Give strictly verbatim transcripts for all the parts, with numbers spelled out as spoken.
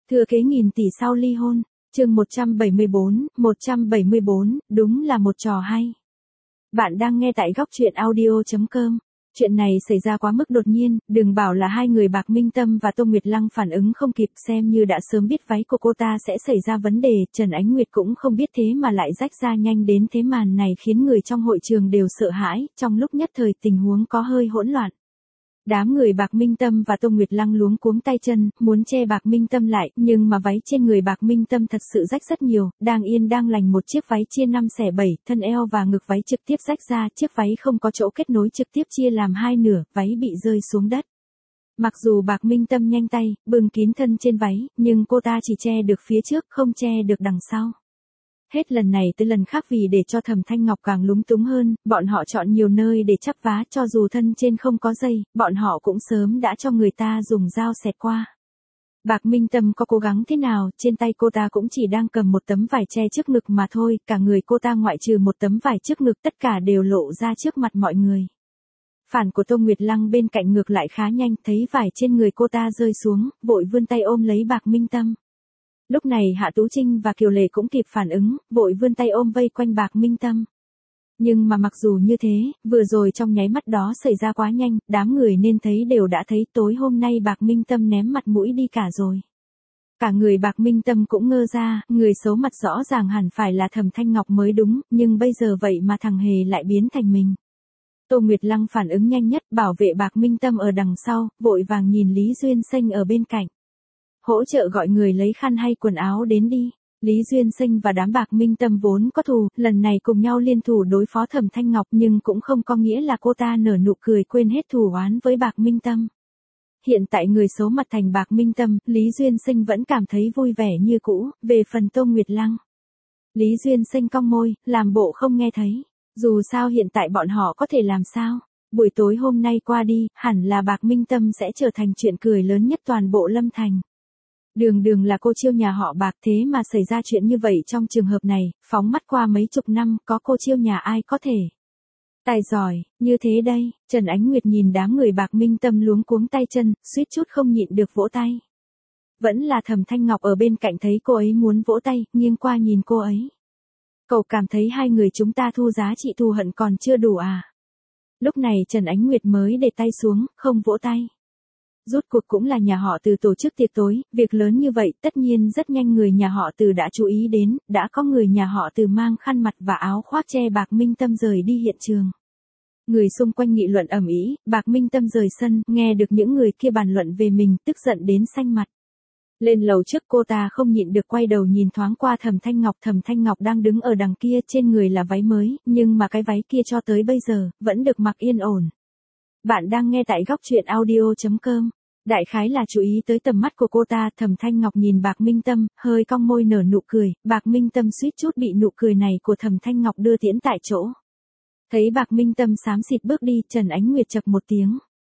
Thừa kế nghìn tỷ sau ly hôn, chương một trăm bảy mươi bốn, một trăm bảy mươi bốn, đúng là một trò hay. Bạn đang nghe tại góc truyện audio chấm com. Chuyện này xảy ra quá mức đột nhiên, đừng bảo là hai người Bạc Minh Tâm và Tô Nguyệt Lăng phản ứng không kịp, xem như đã sớm biết váy của cô ta sẽ xảy ra vấn đề, Trần Ánh Nguyệt cũng không biết thế mà lại rách ra nhanh đến thế. Màn này khiến người trong hội trường đều sợ hãi, trong lúc nhất thời tình huống có hơi hỗn loạn. Đám người Bạc Minh Tâm và Tô Nguyệt Lăng luống cuống tay chân, muốn che Bạc Minh Tâm lại, nhưng mà váy trên người Bạc Minh Tâm thật sự rách rất nhiều, đang yên đang lành một chiếc váy chia năm xẻ bảy, thân eo và ngực váy trực tiếp rách ra, chiếc váy không có chỗ kết nối trực tiếp chia làm hai nửa, váy bị rơi xuống đất. Mặc dù Bạc Minh Tâm nhanh tay, bưng kín thân trên váy, nhưng cô ta chỉ che được phía trước, không che được đằng sau. Hết lần này tới lần khác vì để cho Thẩm Thanh Ngọc càng lúng túng hơn, bọn họ chọn nhiều nơi để chắp vá, cho dù thân trên không có dây, bọn họ cũng sớm đã cho người ta dùng dao xẹt qua. Bạc Minh Tâm có cố gắng thế nào, trên tay cô ta cũng chỉ đang cầm một tấm vải che trước ngực mà thôi, cả người cô ta ngoại trừ một tấm vải trước ngực tất cả đều lộ ra trước mặt mọi người. Phản của Tô Nguyệt Lăng bên cạnh ngược lại khá nhanh, thấy vải trên người cô ta rơi xuống, vội vươn tay ôm lấy Bạc Minh Tâm. Lúc này Hạ Tú Trinh và Kiều Lệ cũng kịp phản ứng, vội vươn tay ôm vây quanh Bạc Minh Tâm. Nhưng mà mặc dù như thế, vừa rồi trong nháy mắt đó xảy ra quá nhanh, đám người nên thấy đều đã thấy tối hôm nay Bạc Minh Tâm ném mặt mũi đi cả rồi. Cả người Bạc Minh Tâm cũng ngơ ra, người xấu mặt rõ ràng hẳn phải là Thẩm Thanh Ngọc mới đúng, nhưng bây giờ vậy mà thằng hề lại biến thành mình. Tô Nguyệt Lăng phản ứng nhanh nhất, bảo vệ Bạc Minh Tâm ở đằng sau, vội vàng nhìn Lý Duyên Sinh ở bên cạnh. Hỗ trợ gọi người lấy khăn hay quần áo đến đi. Lý Duyên Sinh và đám Bạc Minh Tâm vốn có thù, lần này cùng nhau liên thủ đối phó Thẩm Thanh Ngọc, nhưng cũng không có nghĩa là cô ta nở nụ cười quên hết thù oán với Bạc Minh Tâm. Hiện tại người xấu mặt thành Bạc Minh Tâm, Lý Duyên Sinh vẫn cảm thấy vui vẻ như cũ. Về phần Tô Nguyệt Lăng, Lý Duyên Sinh cong môi, làm bộ không nghe thấy. Dù sao hiện tại bọn họ có thể làm sao? Buổi tối hôm nay qua đi, hẳn là Bạc Minh Tâm sẽ trở thành chuyện cười lớn nhất toàn bộ Lâm Thành. Đường đường là cô chiêu nhà họ Bạc, thế mà xảy ra chuyện như vậy trong trường hợp này, phóng mắt qua mấy chục năm, có cô chiêu nhà ai có thể tài giỏi như thế đây. Trần Ánh Nguyệt nhìn đám người Bạc Minh Tâm luống cuống tay chân, suýt chút không nhịn được vỗ tay. Vẫn là Thẩm Thanh Ngọc ở bên cạnh thấy cô ấy muốn vỗ tay, nghiêng qua nhìn cô ấy. Cậu cảm thấy hai người chúng ta thu giá trị thù hận còn chưa đủ à? Lúc này Trần Ánh Nguyệt mới để tay xuống, không vỗ tay. Rốt cuộc cũng là nhà họ Từ tổ chức tiệc tối, việc lớn như vậy tất nhiên rất nhanh người nhà họ Từ đã chú ý đến, đã có người nhà họ Từ mang khăn mặt và áo khoác che Bạc Minh Tâm rời đi hiện trường. Người xung quanh nghị luận ầm ĩ, Bạc Minh Tâm rời sân, nghe được những người kia bàn luận về mình, tức giận đến xanh mặt. Lên lầu trước cô ta không nhịn được quay đầu nhìn thoáng qua Thẩm Thanh Ngọc, Thẩm Thanh Ngọc đang đứng ở đằng kia, trên người là váy mới, nhưng mà cái váy kia cho tới bây giờ, vẫn được mặc yên ổn. Bạn đang nghe tại góc truyện audio chấm com. Đại khái là chú ý tới tầm mắt của cô ta, Thẩm Thanh Ngọc nhìn Bạc Minh Tâm, hơi cong môi nở nụ cười, Bạc Minh Tâm suýt chút bị nụ cười này của Thẩm Thanh Ngọc đưa tiễn tại chỗ. Thấy Bạc Minh Tâm xám xịt bước đi, Trần Ánh Nguyệt chập một tiếng.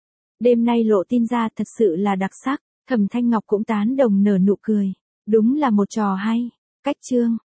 Đêm nay lộ tin ra thật sự là đặc sắc, Thẩm Thanh Ngọc cũng tán đồng nở nụ cười. Đúng là một trò hay. Cách chương.